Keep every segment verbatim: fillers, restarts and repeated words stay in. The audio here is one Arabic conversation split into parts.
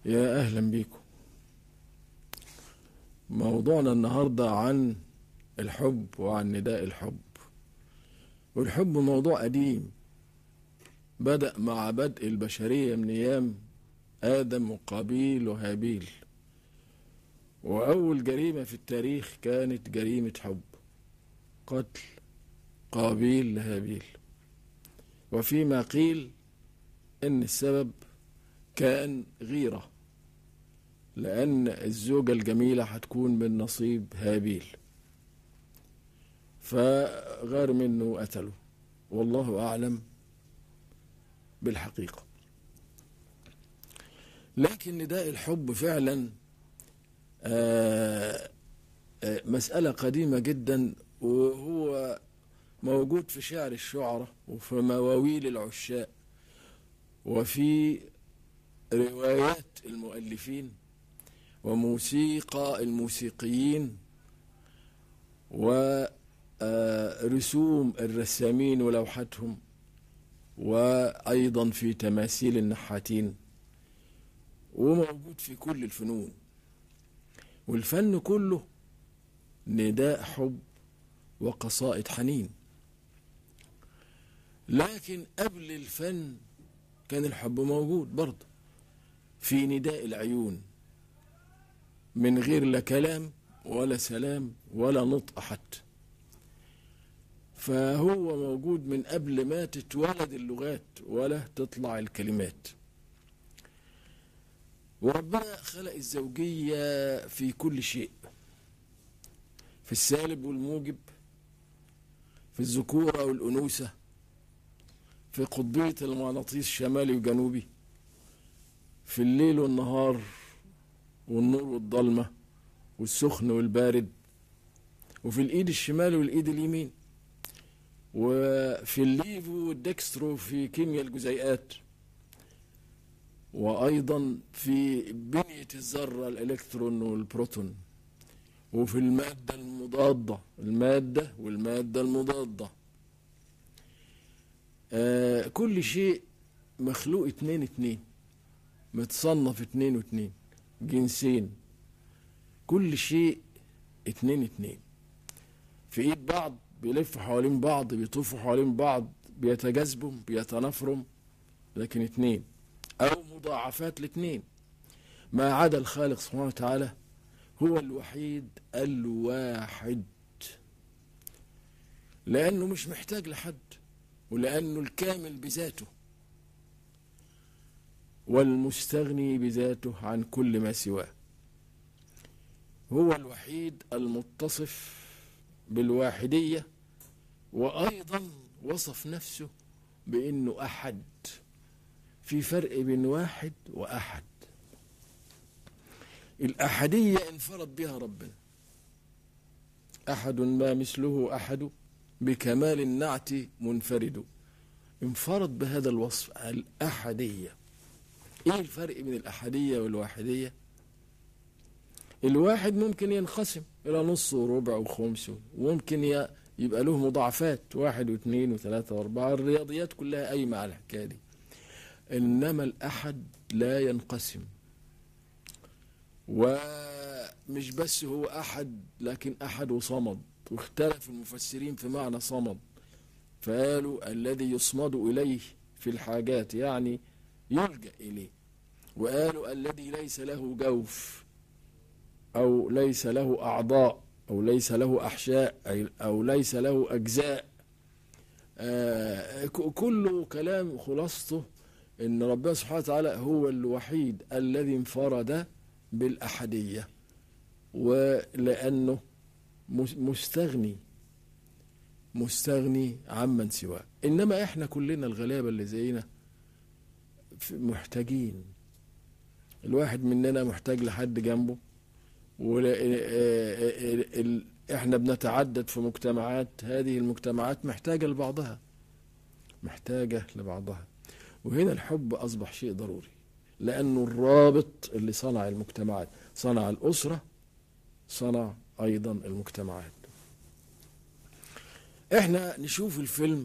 يا أهلا بيكم. موضوعنا النهاردة عن الحب وعن نداء الحب. والحب موضوع قديم بدأ مع بدء البشرية من أيام آدم وقابيل وهابيل، وأول جريمة في التاريخ كانت جريمة حب، قتل قابيل لهابيل. وفيما قيل إن السبب كان غيرة، لأن الزوجة الجميلة هتكون من نصيب هابيل، فغار منه وقتله، والله أعلم بالحقيقة. لكن نداء الحب فعلا آآ آآ مسألة قديمة جدا، وهو موجود في شعر الشعراء وفي مواويل العشاق وفي روايات المؤلفين وموسيقى الموسيقيين ورسوم الرسامين ولوحاتهم، وأيضا في تماثيل النحاتين، وموجود في كل الفنون. والفن كله نداء حب وقصائد حنين. لكن قبل الفن كان الحب موجود برضه في نداء العيون، من غير لا كلام ولا سلام ولا نطق حتى، فهو موجود من قبل ما تتولد اللغات ولا تطلع الكلمات. وربنا خلق الزوجية في كل شيء، في السالب والموجب، في الذكورة والأنوثة، في قطبية المغناطيس الشمالي وجنوبي، في الليل والنهار والنور والظلمة والسخن والبارد، وفي الإيد الشمال والإيد اليمين، وفي الليفو والدكسترو في كيمياء الجزيئات، وأيضا في بنية الذرة الإلكترون والبروتون، وفي المادة المضادة، المادة والمادة المضادة. آه كل شيء مخلوق اتنين اتنين، متصنف اتنين واتنين، جنسين، كل شيء اتنين اتنين في ايد بعض، بيلفوا حوالين بعض، بيطوفوا حوالين بعض، بيتجاذبوا، بيتنافروا، لكن اتنين او مضاعفات الاتنين، ما عدا الخالق سبحانه وتعالى هو الوحيد الواحد، لانه مش محتاج لحد، ولانه الكامل بذاته والمستغني بذاته عن كل ما سواه. هو الوحيد المتصف بالواحدية، وأيضا وصف نفسه بأنه أحد. في فرق بين واحد وأحد. الأحدية انفرد بها ربنا، أحد ما مثله أحد بكمال النعت منفرد، انفرد بهذا الوصف الأحدية. إيه الفرق بين الأحدية والواحدية؟ الواحد ممكن ينقسم إلى نص وربع وخمس، وممكن يبقى له مضاعفات، واحد واثنين وثلاثة واربعة، الرياضيات كلها قايمة على الحكاية دي. إنما الأحد لا ينقسم، ومش بس هو أحد، لكن أحد وصمد، واختلف المفسرين في معنى صمد، فقالوا الذي يصمد إليه في الحاجات، يعني يلجأ إليه، وقالوا الذي ليس له جوف، أو ليس له أعضاء، أو ليس له أحشاء، أو ليس له أجزاء. آه كله كلام خلاصته إن ربنا سبحانه وتعالى هو الوحيد الذي انفرد بالأحدية، ولأنه مستغني مستغني عمن سواه. إنما إحنا كلنا الغلابة اللي زينا محتاجين، الواحد مننا محتاج لحد جنبه، واحنا بنتعدد في مجتمعات، هذه المجتمعات محتاجة لبعضها، محتاجة لبعضها. وهنا الحب أصبح شيء ضروري، لأنه الرابط اللي صنع المجتمعات، صنع الأسرة، صنع أيضا المجتمعات. احنا نشوف الفيلم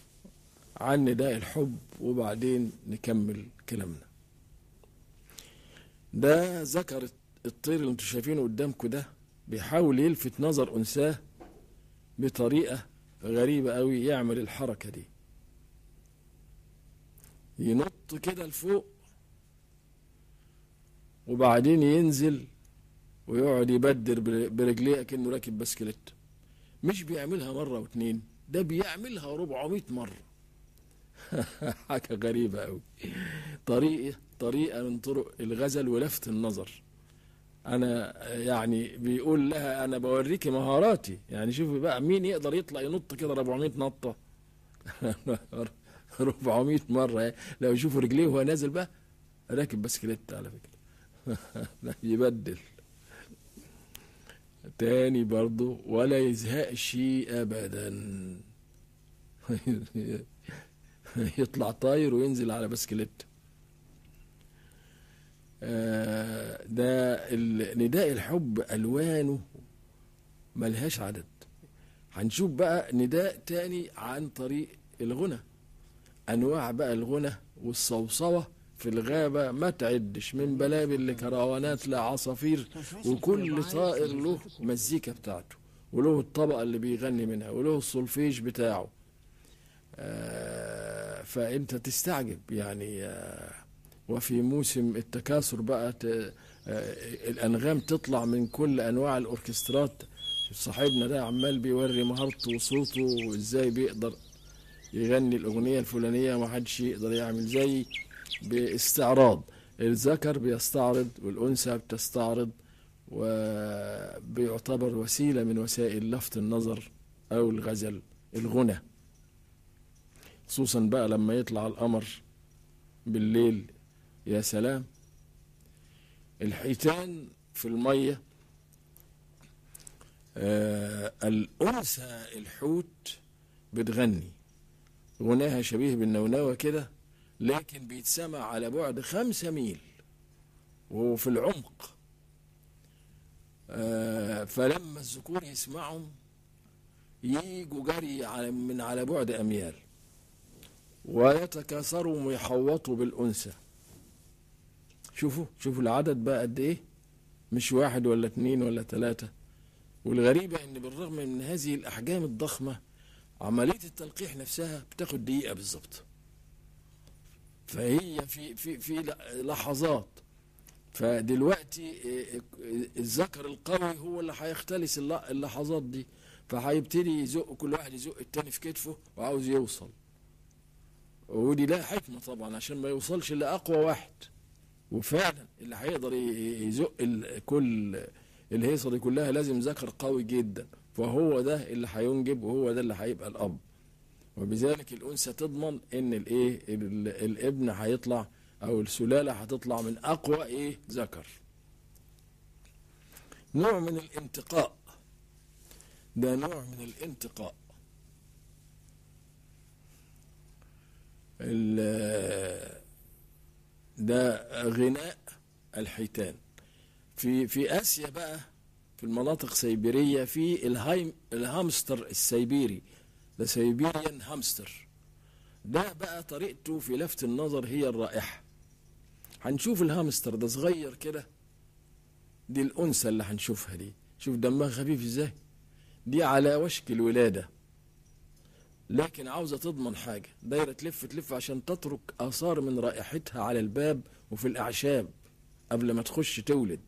عن نداء الحب وبعدين نكمل كلامنا. ده ذكر الطير اللي انتوا شايفينه قدامكم ده بيحاول يلفت نظر أنثاه بطريقة غريبة قوي، يعمل الحركة دي، ينط كده لفوق وبعدين ينزل ويقعد يبدر برجليه كأنه راكب بسكليت. مش بيعملها مرة واتنين، ده بيعملها ربعمية مرة. حاجة غريبة قوي. طريقة طريقة من طرق الغزل ولفت النظر. أنا يعني بيقول لها أنا بوريكي مهاراتي، يعني شوفي بقى مين يقدر يطلع ينط كده ربعمية نطة. ربعمية مرة لو يشوفوا رجليه وهو نازل بقى راكب بسكليت على فكرة. يبدل تاني برضو ولا يزهقش أبدا. يطلع طاير وينزل على بسكليت. آه ده نداء الحب ألوانه ملهاش عدد. هنشوف بقى نداء تاني عن طريق الغنى، أنواع بقى الغنى والصوصوة في الغابة ما تعدش، من بلابل لكروانات لعصافير، وكل طائر له مزيكا بتاعته وله الطبقة اللي بيغني منها وله السولفيج بتاعه. آه فأنت تستعجب يعني. آه وفي موسم التكاثر بقى آه الأنغام تطلع من كل أنواع الأوركسترات. صاحبنا ده عمال بيوري مهارته وصوته وإزاي بيقدر يغني الأغنية الفلانية، ما حدش يقدر يعمل زي باستعراض. الذكر بيستعرض والأنثى بتستعرض، وبيعتبر وسيلة من وسائل لفت النظر أو الغزل الغنى. خصوصا بقى لما يطلع القمر بالليل، يا سلام. الحيتان في المية، آه الأنثى الحوت بتغني غناها شبيه بالنونوة كده، لكن بيتسمع على بعد خمسة ميل وهو في العمق. آه فلما الذكور يسمعهم ييجوا جري على من على بعد أميال ويتكاثروا ويحوطوا بالأنثى. شوفوا شوفوا العدد بقى قد إيه، مش واحد ولا اتنين ولا تلاتة. والغريبة إن بالرغم من هذه الأحجام الضخمة عملية التلقيح نفسها بتاخد دقيقة بالظبط. فهي في في في لحظات. فدلوقتي الذكر القوي هو اللي هيختلس اللحظات دي، فهيبتدي يزق كل واحد يزق التاني في كتفه وعاوز يوصل. ودي لها حكمة طبعا عشان ما يوصلش لأقوى واحد. وفعلا اللي هيقدر يزق كل الهيصة دي كلها لازم ذكر قوي جدا، فهو ده اللي هينجب وهو ده اللي هيبقى الأب. وبذلك الأنثى تضمن إن الإيه الابن هيطلع أو السلالة هتطلع من أقوى إيه ذكر. نوع من الانتقاء، ده نوع من الانتقاء. ده غناء الحيتان. في في آسيا بقى في المناطق سيبيرية في الهايم الهامستر السيبيري، ده سيبيريان هامستر. ده بقى طريقته في لفت النظر هي الرائحة. هنشوف الهامستر ده صغير كده، دي الأنثى اللي هنشوفها دي، شوف دمها خفيف ازاي، دي على وشك الولادة لكن عاوزة تضمن حاجة، دايرة تلف تلف عشان تترك آثار من رائحتها على الباب وفي الأعشاب قبل ما تخش تولد.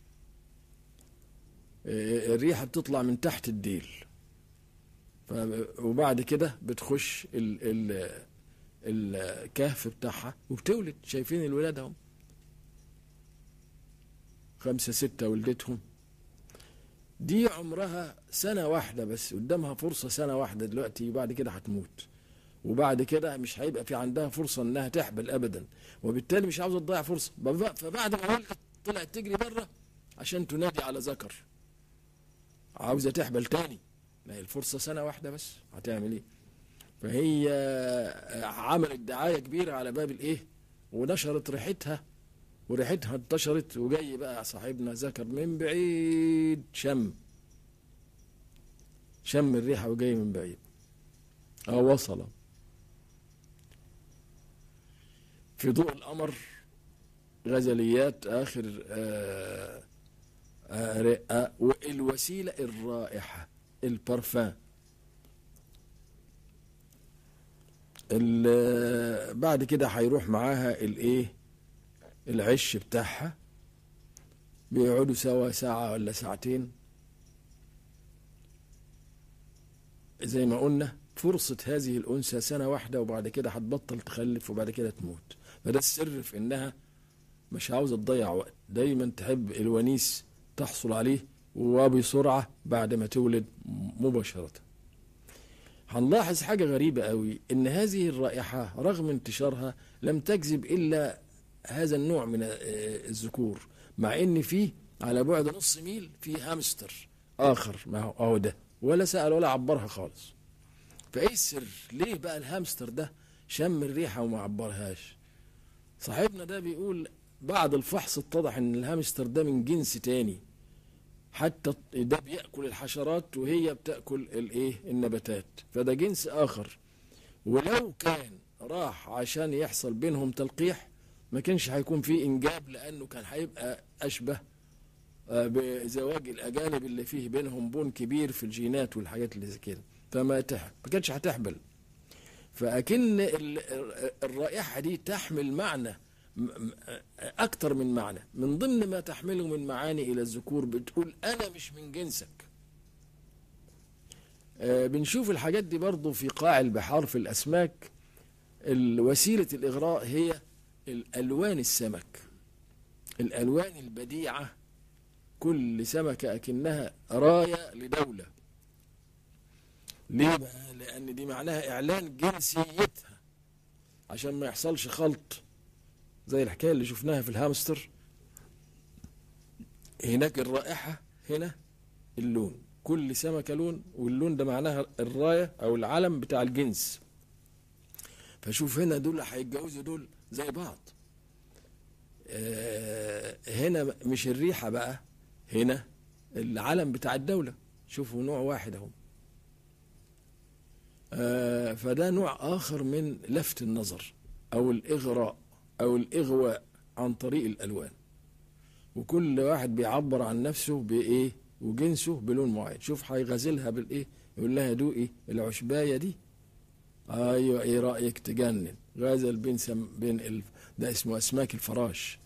الريحة بتطلع من تحت الديل، وبعد كده بتخش ال ال الكهف بتاعها وبتولد. شايفين الولادة هم خمسة ستة ولدتهم، دي عمرها سنة واحدة بس، قدامها فرصة سنة واحدة دلوقتي وبعد كده هتموت، وبعد كده مش هيبقى في عندها فرصة انها تحبل ابدا، وبالتالي مش عاوزة تضيع فرصة. فبعد ما ولدت طلعت تجري بره عشان تنادي على ذكر، عاوزة تحبل تاني، ما هي الفرصة سنة واحدة بس، هتعمل ايه؟ فهي عملت دعاية كبيرة على باب الايه، ونشرت ريحتها، وريحتها انتشرت، وجاي بقى صاحبنا ذكر من بعيد شم شم الريحة وجاي من بعيد، اه وصل. في ضوء القمر غزليات آخر آه آه رئة. والوسيلة الرائحة، البارفان. بعد كده هيروح معاها الايه، العش بتاعها، بيقعدوا سوا ساعة ولا ساعتين زي ما قلنا. فرصة هذه الأنثى سنة واحدة، وبعد كده هتبطل تخلف، وبعد كده تموت. فده السر في إنها مش عاوزة تضيع وقت، دايما تحب الونيس تحصل عليه وبسرعة بعد ما تولد مباشرة. هنلاحظ حاجة غريبة قوي، إن هذه الرائحة رغم انتشارها لم تجذب إلا هذا النوع من الذكور، مع إن فيه على بعد نص ميل في هامستر آخر ما هو أهو ده، ولا سأل ولا عبرها خالص. فإيه السر؟ ليه بقى الهامستر ده شم الريحة وما عبرهاش؟ صاحبنا ده بيقول بعد الفحص اتضح إن الهامستر ده من جنس تاني، حتى ده بيأكل الحشرات وهي بتأكل الايه، النباتات، فده جنس آخر. ولو كان راح عشان يحصل بينهم تلقيح ما كانش هيكون فيه إنجاب، لأنه كان هيبقى أشبه بزواج الأجانب اللي فيه بينهم بون كبير في الجينات والحاجات اللي زي كده، فما تح... ما كانش هتحبل. فأكن الرائحة دي تحمل معنى أكتر من معنى، من ضمن ما تحمله من معاني إلى الذكور بتقول أنا مش من جنسك. آه بنشوف الحاجات دي برضو في قاع البحار في الأسماك. وسيلة الإغراء هي الألوان السمك، الألوان البديعة، كل سمكة أكنها راية لدولة. ليه بقى؟ لأن دي معناها إعلان جنسيتها عشان ما يحصلش خلط زي الحكاية اللي شفناها في الهامستر. هناك الرائحة، هنا اللون، كل سمكة لون، واللون ده معناها الراية أو العلم بتاع الجنس. فشوف هنا دول هيتجوزوا دول زي بعض. آه هنا مش الريحة بقى، هنا العلم بتاع الدولة. شوفوا نوع واحد اهو. آه فده نوع آخر من لفت النظر أو الإغراء أو الإغواء عن طريق الألوان. وكل واحد بيعبر عن نفسه بإيه وجنسه بلون معين. شوف هيغازلها بالإيه، يقول لها دوقي العشباية دي، أيوة إيه رأيك، تجنن. غازل بين سم بين ال... ده اسمه أسماك الفراش.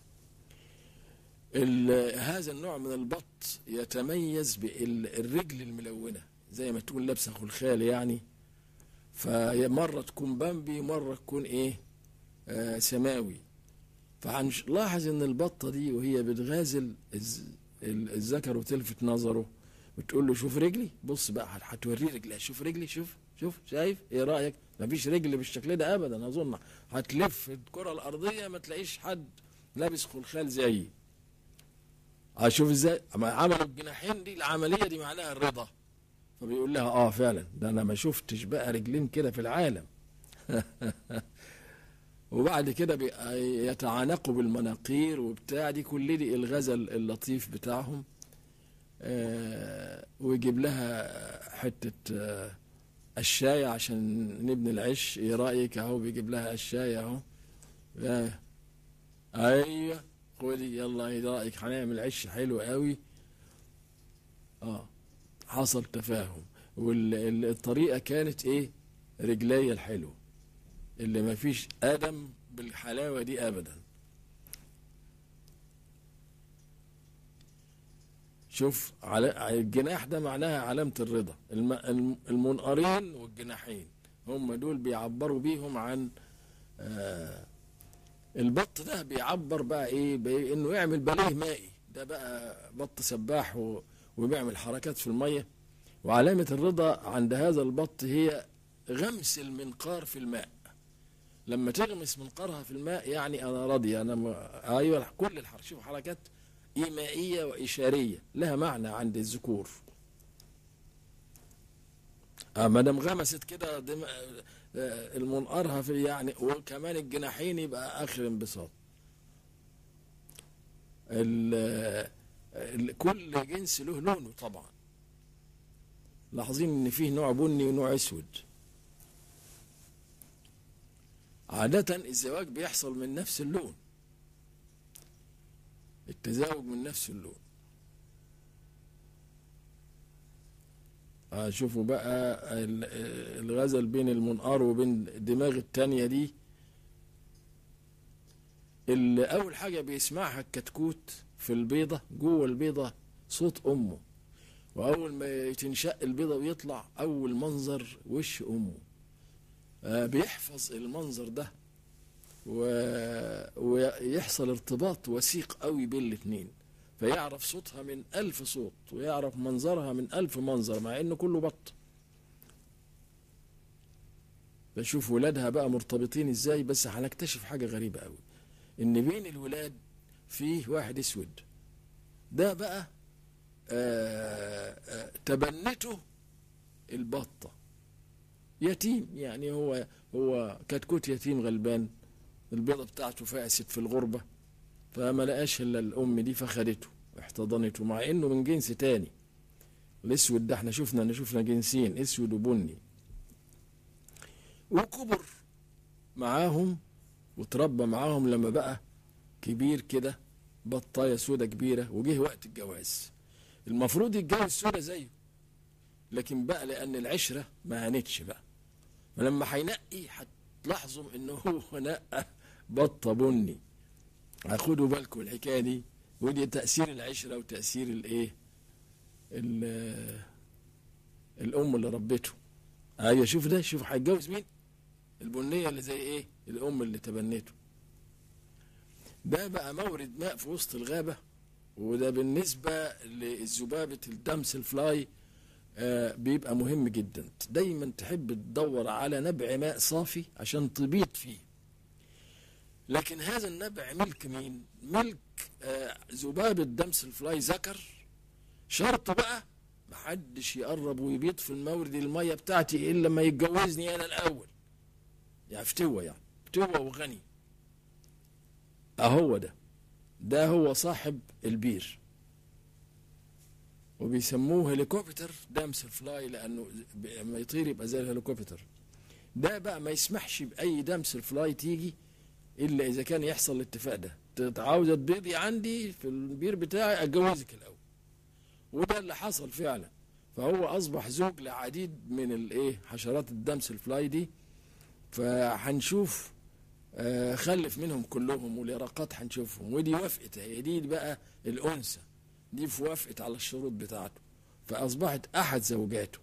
هذا النوع من البط يتميز بالرجل الملونة، زي ما تقول لابسة خلخال يعني. فمرة تكون بامبي، مرة تكون إيه آه سماوي. فهنلاحظ ان البطه دي وهي بتغازل الذكر وتلفت نظره بتقول له شوف رجلي، بص بقى هتوريه رجلها، شوف رجلي، شوف شوف شايف ايه رايك؟ مفيش رجل بالشكل ده ابدا. اظن هتلف الكره الارضيه ما تلاقيش حد لابس خلخال زيي. اشوف ازاي عملوا الجناحين دي، العمليه دي معناها الرضا. فبيقول لها اه فعلا، ده انا ما شفتش بقى رجلين كده في العالم. وبعد كده يتعانقوا بالمناقير وبتاع دي، كل دي الغزل اللطيف بتاعهم. آه ويجيب لها حتة آه الشاي عشان نبني العش. ايه رأيك اهو، بيجيب لها الشاي اهو. آه ايوه خدي يلا، ايه رأيك، هنعمل عش حلو قوي. اه حصل تفاهم. والطريقة كانت ايه، رجلي الحلو اللي ما فيش آدم بالحلاوة دي أبدا. شوف على الجناح ده معناها علامة الرضا. المنقرين والجناحين هم دول بيعبروا بيهم عن آه البط ده. بيعبر بقى ايه بانه يعمل باليه مائي، ده بقى بط سباح وبيعمل حركات في المية. وعلامة الرضا عند هذا البط هي غمس المنقار في الماء. لما تغمس منقارها في الماء يعني انا راضي، انا م... ايوه كل الحركات. شوف حركات ايمائيه واشاريه لها معنى عند الذكور. اه ما دام غمست كده دم... المنقارها في يعني، وكمان الجناحين يبقى اخر انبساط. ال... ال... كل جنس له لونه طبعا. لاحظين ان فيه نوع بني ونوع اسود. عادة الزواج بيحصل من نفس اللون، التزاوج من نفس اللون. شوفوا بقى الغزل بين المنقار وبين الدماغ التانية دي، اللي أول حاجة بيسمعها الكتكوت في البيضة، جوه البيضة صوت أمه، وأول ما تنشق البيضة ويطلع أول منظر وش أمه. بيحفظ المنظر ده ويحصل ارتباط وثيق قوي بين الاتنين، فيعرف صوتها من ألف صوت ويعرف منظرها من ألف منظر، مع إنه كله بط. بشوف ولادها بقى مرتبطين إزاي. بس هنكتشف حاجة غريبة قوي، إن بين الولاد فيه واحد أسود. ده بقى آآ آآ تبنته البطة، يتيم يعني، هو هو كتكوت يتيم غلبان، البيضة بتاعته فاست في الغربة، فما لقاش الا الام دي فخدته احتضنته، مع انه من جنس تاني. الاسود ده احنا شفنا ان شفنا جنسين، اسود وبني، وكبر معاهم وتربى معاهم. لما بقى كبير كده بطايه سودة كبيره، وجه وقت الجواز، المفروض يتجوز سودة زيه، لكن بقى لان العشره ما هانتش بقى، فلما هينقي هتلاحظوا انه هو نقى بطه بني. خدوا بالكم الحكايه دي، ودي تاثير العشره وتاثير الايه، الام اللي ربته. ايوه شوف ده، شوف هيتجوز مين، البنيه اللي زي ايه، الام اللي تبنته. ده بقى مورد ماء في وسط الغابه، وده بالنسبه للذبابه الدمس الفلاي آه بيبقى مهم جدا. دايما تحب تدور على نبع ماء صافي عشان تبيض فيه، لكن هذا النبع ملك مين؟ ملك آه ذبابة دمس الفلاي ذكر. شرط بقى محدش يقرب ويبيض في المورد المية بتاعتي إلا لما يتجوزني أنا الأول، يعني فتوة، يعني فتوة وغني. أهو ده ده هو صاحب البير، وبيسموه هليكوبتر دمس الفلاي، لأنه لما يطير يبقى زي الهليكوبتر. ده بقى ما يسمحش بأي دمس الفلاي تيجي إلا إذا كان يحصل الاتفاق ده، عاوزة تبيضي عندي في البير بتاعي أتجوزك الأول. وده اللي حصل فعلا، فهو أصبح زوج لعديد من الإيه حشرات الدمس الفلاي دي. فهنشوف آه خلف منهم كلهم، واليرقات هنشوفهم، ودي وافقت، هي دي بقى الأنثى دي وافقت على الشروط بتاعته، فأصبحت أحد زوجاته.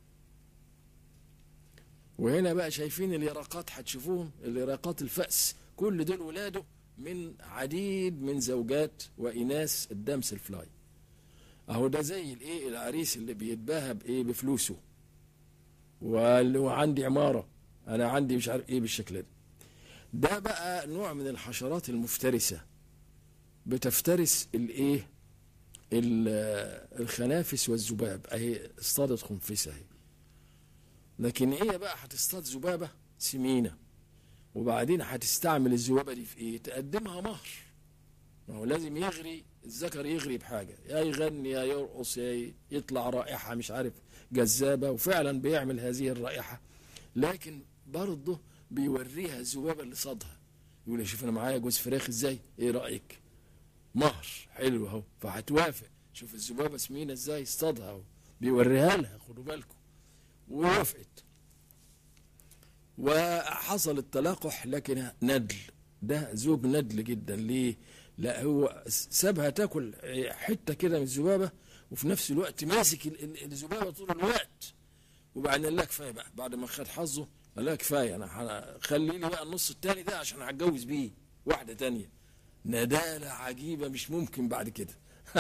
وهنا بقى شايفين اليرقات، هتشوفوهم اليرقات الفأس، كل دول ولاده من عديد من زوجات وإناث الدمس الفلاي. اهو ده زي الايه العريس اللي بيتباهى بايه بفلوسه، واللي هو عندي عمارة، انا عندي مش عارف ايه بالشكل ده. ده بقى نوع من الحشرات المفترسة، بتفترس الايه الخنافس والذباب. اهي اصطادت خنفسة اهي، لكن هي بقى هتصطاد ذبابة سمينة، وبعدين هتستعمل الذبابة دي في ايه، تقدمها مهر. ما هو لازم يغري الذكر، يغري بحاجة، يا يغني يا يرقص يا يطلع رائحة مش عارف جذابة، وفعلا بيعمل هذه الرائحة، لكن برضه بيوريها الذبابة اللي صادها، يقول شوف انا معايا جوز فراخ ازاي، ايه رأيك، مهر حلو اهو، فهتوافق. شوف الذبابة سمينة ازاي اصطادها اهو، بيوريها لها، خدوا بالكم. ووافقت وحصل التلاقح، لكن ندل، ده زوج ندل جدا. ليه؟ لا هو سابها تاكل حته كده من الذبابه، وفي نفس الوقت ماسك الذبابه طول الوقت، وبعدين قال لها كفايه بقى، بعد ما خد حظه قال لها كفايه، انا خلي لي بقى النص الثاني ده عشان هتجوز بيه واحده ثانيه. ندالة عجيبه مش ممكن بعد كده.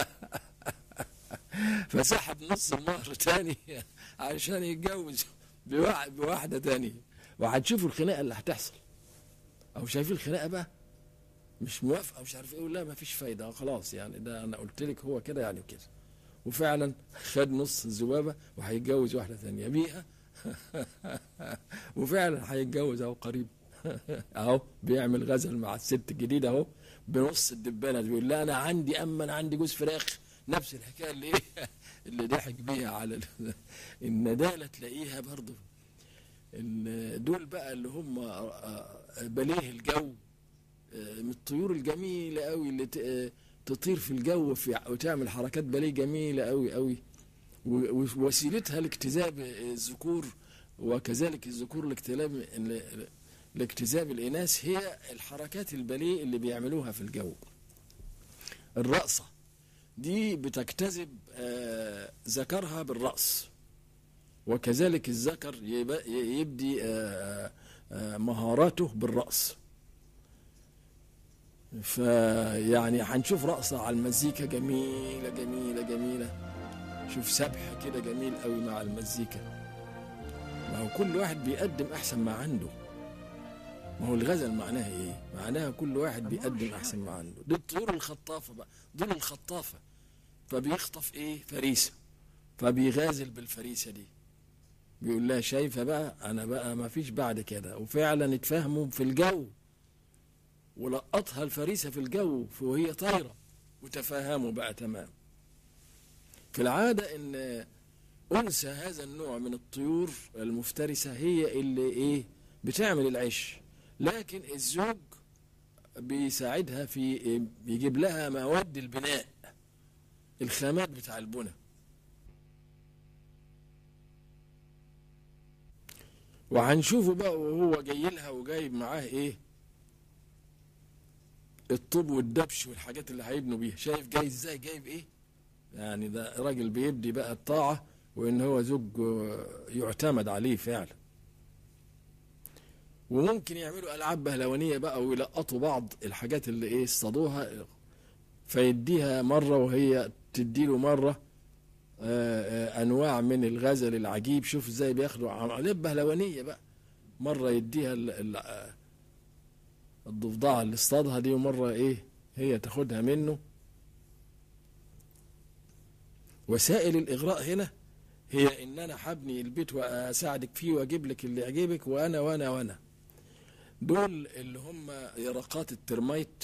فسحب نص المهر ثاني عشان يتجوز بواحده ثانيه، وهتشوفوا الخناقه اللي هتحصل. او شايفين الخناقه بقى، مش موافقه مش عارف ايه، لا ما فيش فايده خلاص، يعني ده انا قلت لك هو كده يعني وكده. وفعلا خد نص الذبابه وهيتجوز واحده ثانيه بيها. وفعلا هيتجوز اهو قريب. اهو بيعمل غزل مع الست الجديده اهو بنص الدبانه، بيقول لا انا عندي، اما انا عندي جوز فراخ. نفس الحكايه اللي اللي ضحك بيها على الندالة. تلاقيها برضه دول بقى اللي هم بليه الجو، من الطيور الجميلة قوي اللي تطير في الجو في وتعمل حركات باليه جميلة قوي قوي، ووسيلتها لاجتذاب الذكور، وكذلك الذكور لاجتذاب لاجتذاب الإناث هي الحركات الباليه اللي بيعملوها في الجو. الرقصة دي بتجتذب آه ذكرها بالرأس، وكذلك الذكر يبدي آه آه مهاراته بالرأس. فيعني هنشوف رقصة على المزيكا جميلة جميلة جميلة، شوف سبح كده جميل قوي مع المزيكا. ما هو كل واحد بيقدم أحسن ما عنده. ما هو الغزل معناها ايه؟ معناها كل واحد بيقدم احسن ما عنده. دي الطيور الخطافه بقى، دول الخطافه، فبيخطف ايه؟ فريسه، فبيغازل بالفريسه دي، بيقول لها شايفه بقى انا بقى ما فيش بعد كده. وفعلا اتفاهموا في الجو، ولقطها الفريسه في الجو وهي طايره، وتفاهموا بقى تمام. في العاده ان انثى هذا النوع من الطيور المفترسه هي اللي ايه؟ بتعمل العش، لكن الزوج بيساعدها في بيجيب لها مواد البناء، الخامات بتاع البناء. وهنشوفه بقى وهو جاي لها وجايب معاه ايه؟ الطوب والدبش والحاجات اللي هيبنوا بيها. شايف جاي ازاي؟ جايب ايه؟ يعني ده راجل بيبدي بقى الطاعة، وان هو زوج يعتمد عليه فعلا. وممكن يعملوا ألعاب بهلوانية بقى، ويلقطوا بعض الحاجات اللي ايه اصطادوها، فيديها مرة وهي تديله مرة. آآ آآ أنواع من الغزل العجيب. شوف ازاي بياخدوا عمليات بهلوانية بقى، مرة يديها الضفدعة اللي اصطادها دي، ومرة ايه هي تاخدها منه. وسائل الإغراء هنا هي ان انا هبني البيت واساعدك فيه واجيب لك اللي يعجبك، وانا وانا وانا دول اللي هم يرقات الترميت،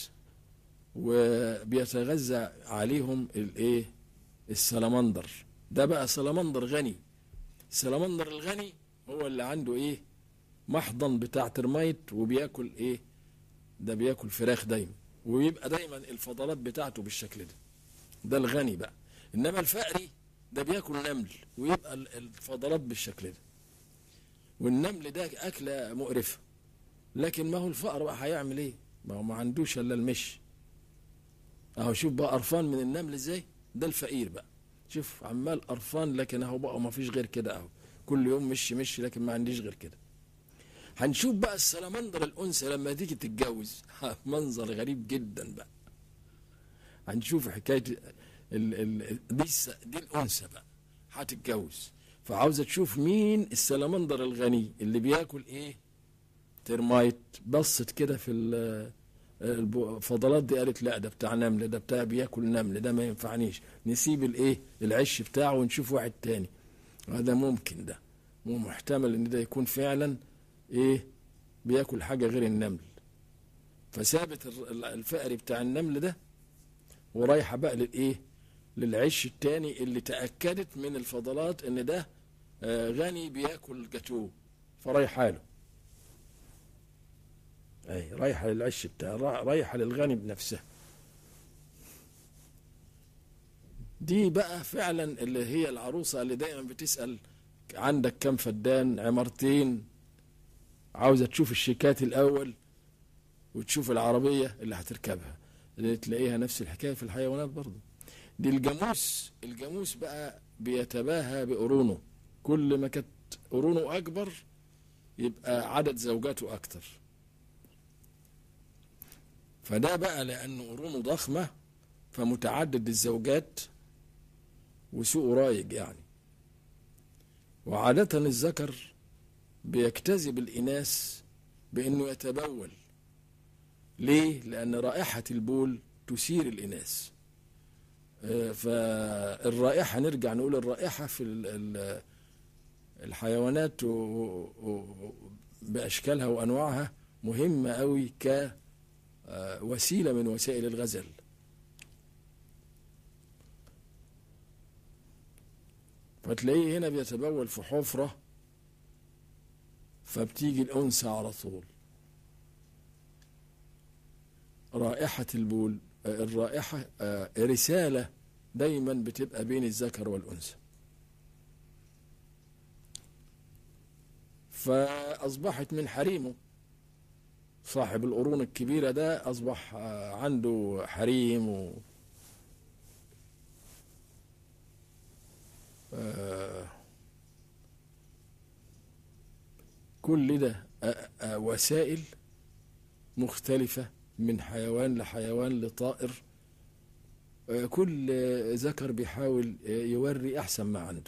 وبيتغذى عليهم الايه؟ السلمندر. ده بقى سلمندر غني. السلمندر الغني هو اللي عنده ايه؟ محضن بتاع ترميت، وبياكل ايه؟ ده بياكل فراخ دايما، ويبقى دايما الفضلات بتاعته بالشكل ده. ده الغني بقى. انما الفقري ده بياكل نمل، ويبقى الفضلات بالشكل ده. والنمل ده اكله مقرفه، لكن ما هو الفقر بقى هيعمل ايه؟ ما هو ما عندوش الا المشي. اهو شوف بقى قرفان من النمل ازاي. ده الفقير بقى، شوف عمال قرفان، لكن اهو بقى ما فيش غير كده، اهو كل يوم مشي مشي، لكن ما عنديش غير كده. هنشوف بقى السلمندر الانثى لما تيجي تتجوز منظر غريب جدا بقى. هنشوف حكايه ال ال دي دي الانثى بقى هتتجوز، فعاوزه تشوف مين السلمندر الغني اللي بياكل ايه؟ ترمايت. بصت كده في الفضلات دي، قالت لا ده بتاع نمل، ده بتاع بياكل نمل، ده ما ينفعنيش، نسيب الايه؟ العش بتاعه ونشوف واحد تاني. هذا ممكن، ده مو محتمل ان ده يكون فعلا ايه؟ بياكل حاجه غير النمل. فسابت الفقري بتاع النمل ده، ورايحه بقى للايه؟ للعش التاني اللي تاكدت من الفضلات ان ده غني بياكل جاتوه، فرايحه له. اي رايحه للعش بتاع، رايحه للغني بنفسها. دي بقى فعلا اللي هي العروسه اللي دايما بتسال عندك كم فدان؟ عمارتين. عاوزه تشوف الشيكات الاول، وتشوف العربيه اللي هتركبها، اللي تلاقيها نفس الحكايه في الحيوانات برضه. دي الجاموس. الجاموس بقى بيتباهى بقرونه، كل ما كانت قرونه اكبر يبقى عدد زوجاته اكتر. فده بقى لأنه قرونه ضخمة فمتعدد الزوجات، وسوء رايج يعني. وعادة الذكر بيجتذب الإناث بأنه يتبول. ليه؟ لأن رائحة البول تثير الإناث. فالرائحة، نرجع نقول الرائحة في الحيوانات بأشكالها وأنواعها مهمة قوي ك وسيلة من وسائل الغزل. فتلاقيه هنا بيتبول في حفرة، فبتيجي الأنثى على طول. رائحة البول الرائحة رسالة دايما بتبقى بين الذكر والأنثى، فأصبحت من حريمه. صاحب القرون الكبيرة ده أصبح عنده حريم و كل ده وسائل مختلفة من حيوان لحيوان لطائر، كل ذكر بيحاول يوري أحسن ما عنده.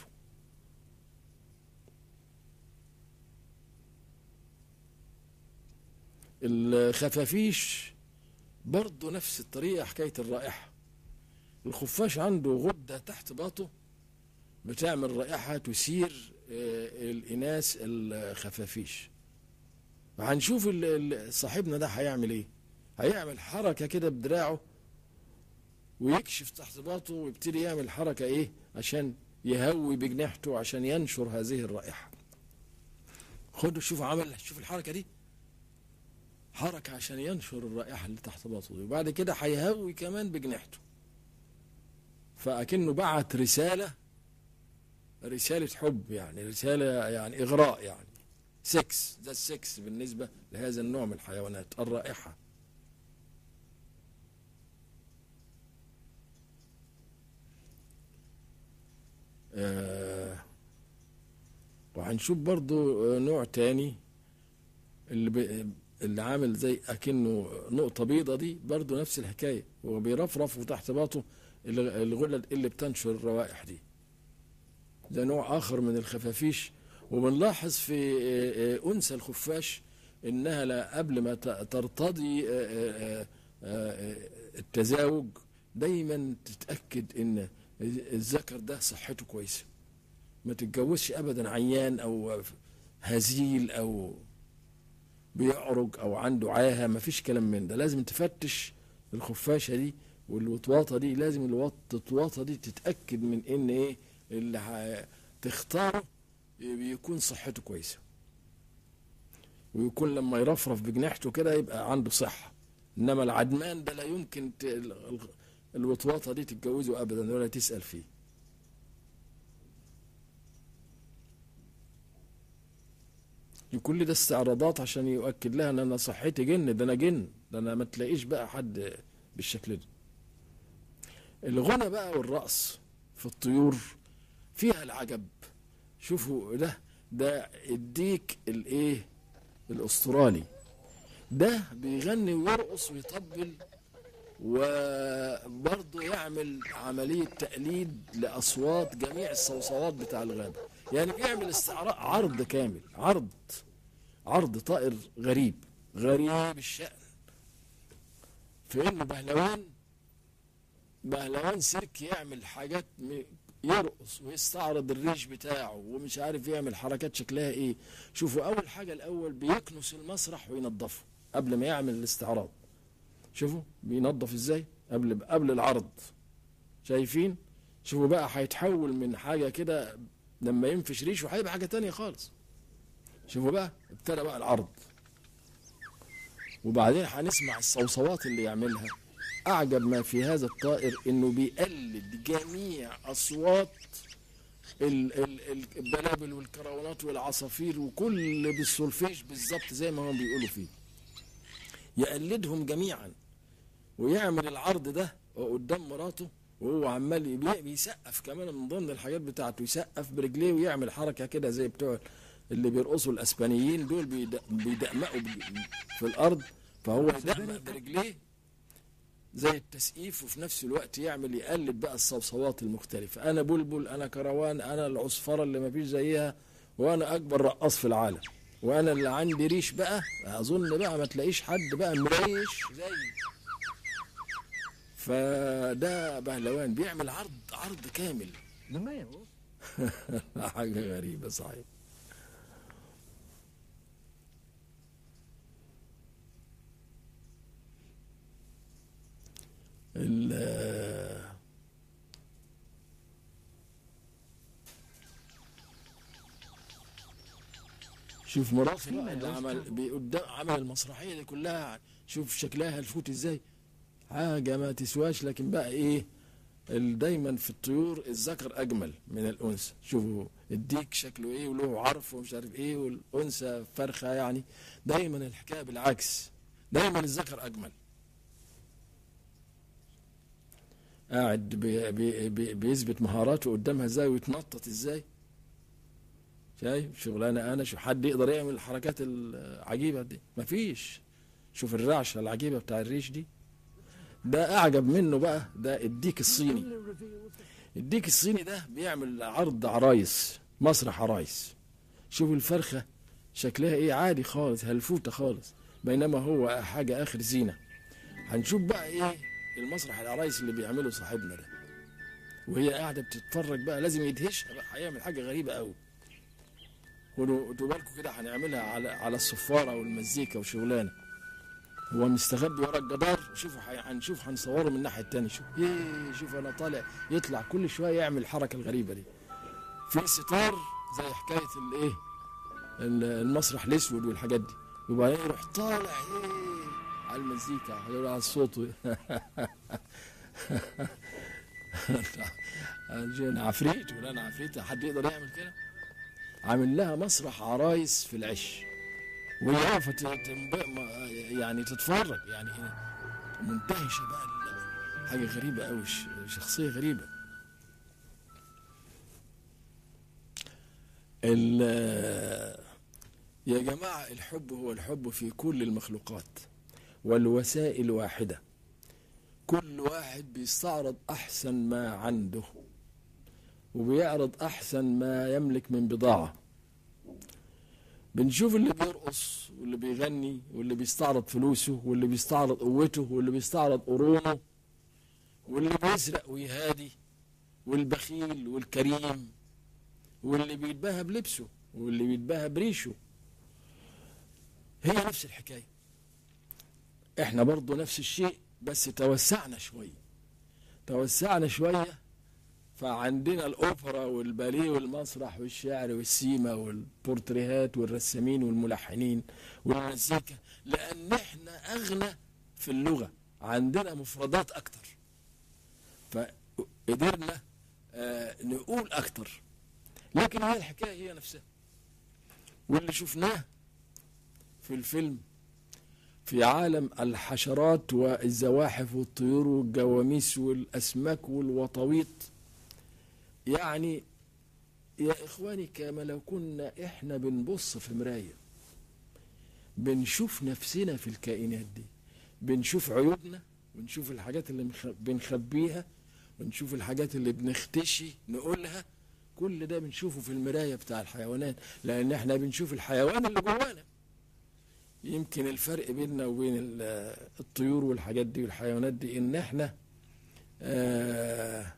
الخفافيش برضه نفس الطريقة، حكاية الرائحة. الخفاش عنده غدة تحت باطه بتعمل رائحة تثير الإناث الخفافيش. هنشوف صاحبنا ده هيعمل ايه. هيعمل حركة كده بدراعه ويكشف تحت باطه ويبتدي يعمل حركة ايه عشان يهوي بجناحته عشان ينشر هذه الرائحة. خدوا شوفوا عمل، شوف الحركة دي، حركة عشان ينشر الرائحة اللي تحت باطه دي، وبعد كده هيهوي كمان بجناحته. فأكنه بعت رسالة، رسالة حب يعني، رسالة يعني إغراء يعني، سكس. ده السكس بالنسبة لهذا النوع من الحيوانات، الرائحة. آه وهنشوف برضو نوع تاني اللي اللي عامل زي أكنه نقطة بيضة دي، برضو نفس الحكاية، هو بيرفرف وتحت باطه الغلد اللي بتنشر الروائح دي. ده نوع آخر من الخفافيش. وبنلاحظ في أنثى الخفاش إنها لا قبل ما ترتضي التزاوج دايما تتأكد إن الذكر ده صحته كويسة، ما تتجوزش أبدا عيان أو هزيل أو بيعرج أو عنده عاهة، ما فيش كلام من ده. لازم تفتش الخفاشة دي والوطواطة دي، لازم الوطواطة دي تتأكد من إن إيه اللي تختاره بيكون صحته كويسة، ويكون لما يرفرف بجناحته كده يبقى عنده صحة. إنما العدمان ده لا يمكن الوطواطة دي تتجوزه أبدا ولا تسأل فيه. كل ده استعراضات عشان يؤكد لها ان انا صحتي جن، ده انا جن، ده انا ما تلاقيش بقى حد بالشكل ده. الغنى بقى والرقص في الطيور فيها العجب. شوفوا ده ده الديك الايه الاسترالي ده بيغني ويرقص ويطبل، وبرضه يعمل عملية تقليد لأصوات جميع الصوصوات بتاع الغابة. يعني بيعمل استعراض، عرض كامل، عرض عرض طائر غريب غريب الشأن. في انه بهلوان بهلوان سيرك يعمل حاجات، يرقص ويستعرض الريش بتاعه ومش عارف يعمل حركات شكلها ايه. شوفوا اول حاجة الاول بيكنس المسرح وينظفه قبل ما يعمل الاستعراض. شوفوا بينظف ازاي قبل قبل العرض، شايفين؟ شوفوا بقى هيتحول من حاجة كده لما ينفش ريشه هيبقى حاجة تانية خالص. شوفوا بقى ابتدى بقى العرض، وبعدين هنسمع الصوصوات اللي يعملها. أعجب ما في هذا الطائر إنه بيقلد جميع أصوات البلابل والكراونات والعصافير وكل بالسولفيج بالظبط زي ما هم بيقولوا فيه، يقلدهم جميعا. ويعمل العرض ده قدام مراته وهو عمال بيسقف كمان، من ضمن الحاجات بتاعته يسقف برجليه ويعمل حركة كده زي بتوع اللي بيرقصوا الاسبانيين دول، بيدقمقوا في الارض، فهو يدقمق برجليه زي التسقيف، وفي نفس الوقت يعمل يقلد بقى الصوصوات المختلفة. انا بلبل، انا كروان، انا العصفرة اللي ما فيش زيها، وانا اكبر رقاص في العالم، وانا اللي عندي ريش بقى اظن بقى ما تلاقيش حد بقى مريش زي. فده بهلوان بيعمل عرض عرض كامل. حاجة غريبة صحيح. شوف مرافق اللي عمل قدام عمل المسرحيه دي كلها، شوف شكلها الفوت ازاي، حاجة ما تسواش. لكن بقى ايه، ال- دايما في الطيور الذكر اجمل من الانثى. شوفوا الديك شكله ايه وله عرف ومش عارف ايه، والانثى فرخة يعني. دايما الحكاية بالعكس، دايما الذكر اجمل. قاعد بي بي بي بيثبت مهاراته قدامها ازاي ويتنطط ازاي. شايف شغلانه؟ انا شوف حد يقدر يعمل الحركات العجيبه دي؟ مفيش. شوف الرعشه العجيبه بتاع الريش دي. ده اعجب منه بقى، ده الديك الصيني. الديك الصيني ده بيعمل عرض عرايس، مسرح عرايس. شوف الفرخه شكلها ايه، عادي خالص، هلفوته خالص، بينما هو حاجه اخر زينه. هنشوف بقى ايه المسرح العرايس اللي بيعمله صاحبنا ده، وهي قاعده بتتفرج بقى. لازم يدهشها بقى، هيعمل حاجه غريبه قوي. خدوا بالكم كده، هنعملها على على الصفاره والمزيكا وشغلانه. هو مستخبي ورا الجدار. شوفوا حي- هنشوف، هنصوره من الناحيه التانيه. شوف ايه، شوف انا طالع، يطلع كل شويه يعمل الحركه الغريبه دي في ستار، زي حكايه الايه، ال- المسرح الاسود والحاجات دي. وبعدين يروح طالع ايه على المزيكا، يقول على الصوت. انا عفريت ولا انا عفريت؟ حد يقدر يعمل كده؟ عامل لها مسرح عرايس في العش، وهي واقفه ت- تنب- ما- يعني تتفرج، يعني منتهشه بقى ال- حاجه غريبه قوي، شخصيه غريبه. ال- يا جماعه، الحب هو الحب في كل المخلوقات، والوسائل واحده. كل واحد بيستعرض احسن ما عنده، وبيعرض احسن ما يملك من بضاعه. بنشوف اللي بيرقص واللي بيغني واللي بيستعرض فلوسه واللي بيستعرض قوته واللي بيستعرض قرونه واللي بيسرق ويهادي والبخيل والكريم واللي بيتباهى بلبسه واللي بيتباهى بريشه. هي نفس الحكاية. احنا برضو نفس الشيء، بس توسعنا شوية، توسعنا شوية. فعندنا الأوبرا والباليه والمسرح والشعر والسيما والبورتريهات والرسامين والملحنين والمزيكا، لأن احنا أغنى في اللغة، عندنا مفردات أكتر، فقدرنا آه نقول أكتر. لكن هي الحكاية هي نفسها. واللي شفناه في الفيلم في عالم الحشرات والزواحف والطيور والجواميس والأسماك والوطويط، يعني يا إخواني كما لو كنا إحنا بنبص في مراية، بنشوف نفسنا في الكائنات دي، بنشوف عيوبنا ونشوف الحاجات اللي بنخبيها ونشوف الحاجات اللي بنختشي نقولها. كل ده بنشوفه في المراية بتاع الحيوانات، لأن إحنا بنشوف الحيوان اللي جوانا. يمكن الفرق بيننا وبين الطيور والحاجات دي والحيوانات دي إن إحنا آه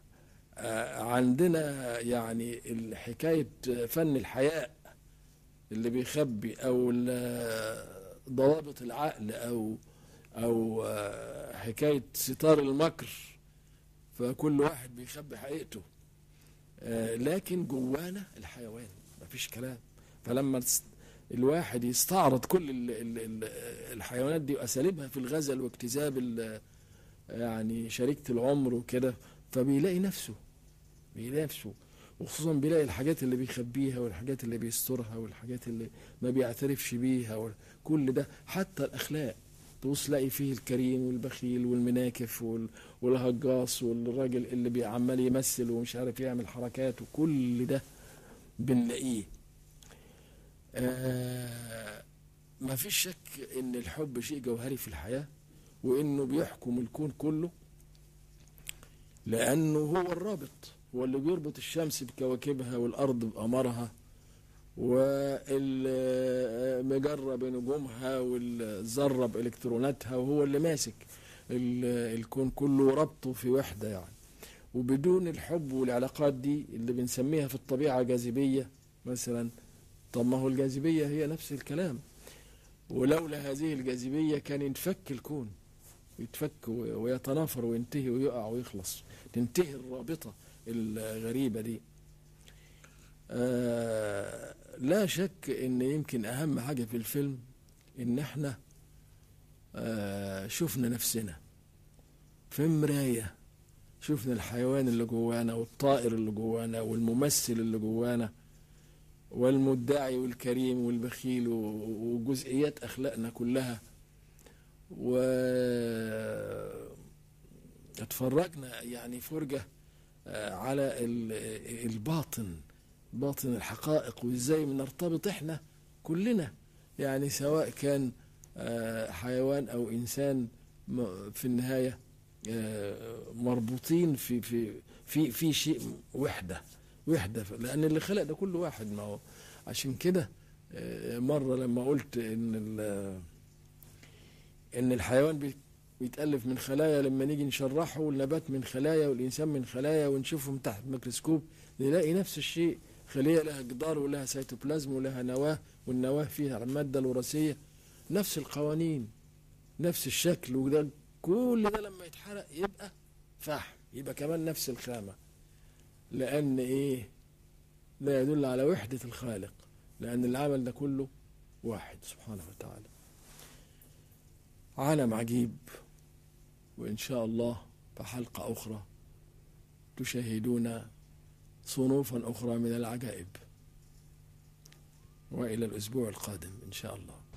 عندنا يعني حكاية فن الحياء اللي بيخبي، أو ضوابط العقل، أو أو حكاية ستار المكر، فكل واحد بيخبي حقيقته. لكن جوانا الحيوان مفيش كلام. فلما الواحد يستعرض كل الحيوانات دي وأساليبها في الغزل واكتساب يعني شريكة العمر وكده، فبيلاقي نفسه، بيلاقي نفسه، وخصوصا بيلاقي الحاجات اللي بيخبيها والحاجات اللي بيسترها والحاجات اللي ما بيعترفش بيها. كل ده حتى الأخلاق تبص تلاقي فيه الكريم والبخيل والمناكف والهجاص والراجل اللي بيعمل يمثل ومش عارف يعمل حركات، وكل ده بنلاقيه. آه ما فيش شك ان الحب شيء جوهري في الحياة، وانه بيحكم الكون كله، لأنه هو الرابط، هو اللي بيربط الشمس بكواكبها والأرض بقمرها والمجرة بنجومها والذرة بإلكتروناتها، وهو اللي ماسك الكون كله وربطه في وحدة يعني. وبدون الحب والعلاقات دي اللي بنسميها في الطبيعة جاذبية مثلا، طب ما هو الجاذبية هي نفس الكلام، ولولا هذه الجاذبية كان ينفك الكون، يتفك ويتنافر وينتهي ويقع ويخلص، تنتهي الرابطة الغريبة دي. آه لا شك ان يمكن اهم حاجة في الفيلم ان احنا آه شفنا نفسنا في مراية، شفنا الحيوان اللي جوانا والطائر اللي جوانا والممثل اللي جوانا والمدعي والكريم والبخيل وجزئيات أخلاقنا كلها. واتفرجنا يعني فرجة على الباطن، باطن الحقائق، وازاي بنرتبط احنا كلنا، يعني سواء كان حيوان او انسان في النهاية مربوطين في في في في شيء وحدة وحدة، لأن اللي خلق ده كله واحد. ما هو عشان كده مرة لما قلت إن إن الحيوان بيتألف من خلايا، لما نيجي نشرحه النبات من خلايا والإنسان من خلايا ونشوفهم تحت الميكروسكوب نلاقي نفس الشيء، خلية لها جدار ولها سيتوبلازم ولها نواة، والنواة فيها المادة الوراثية، نفس القوانين نفس الشكل. وده كل ده لما يتحرق يبقى فحم، يبقى كمان نفس الخامة، لأن إيه؟ لا يدل على وحدة الخالق، لأن العمل ده كله واحد سبحانه وتعالى. عالم عجيب، وإن شاء الله في حلقة أخرى تشاهدون صنوفا أخرى من العجائب، وإلى الأسبوع القادم إن شاء الله.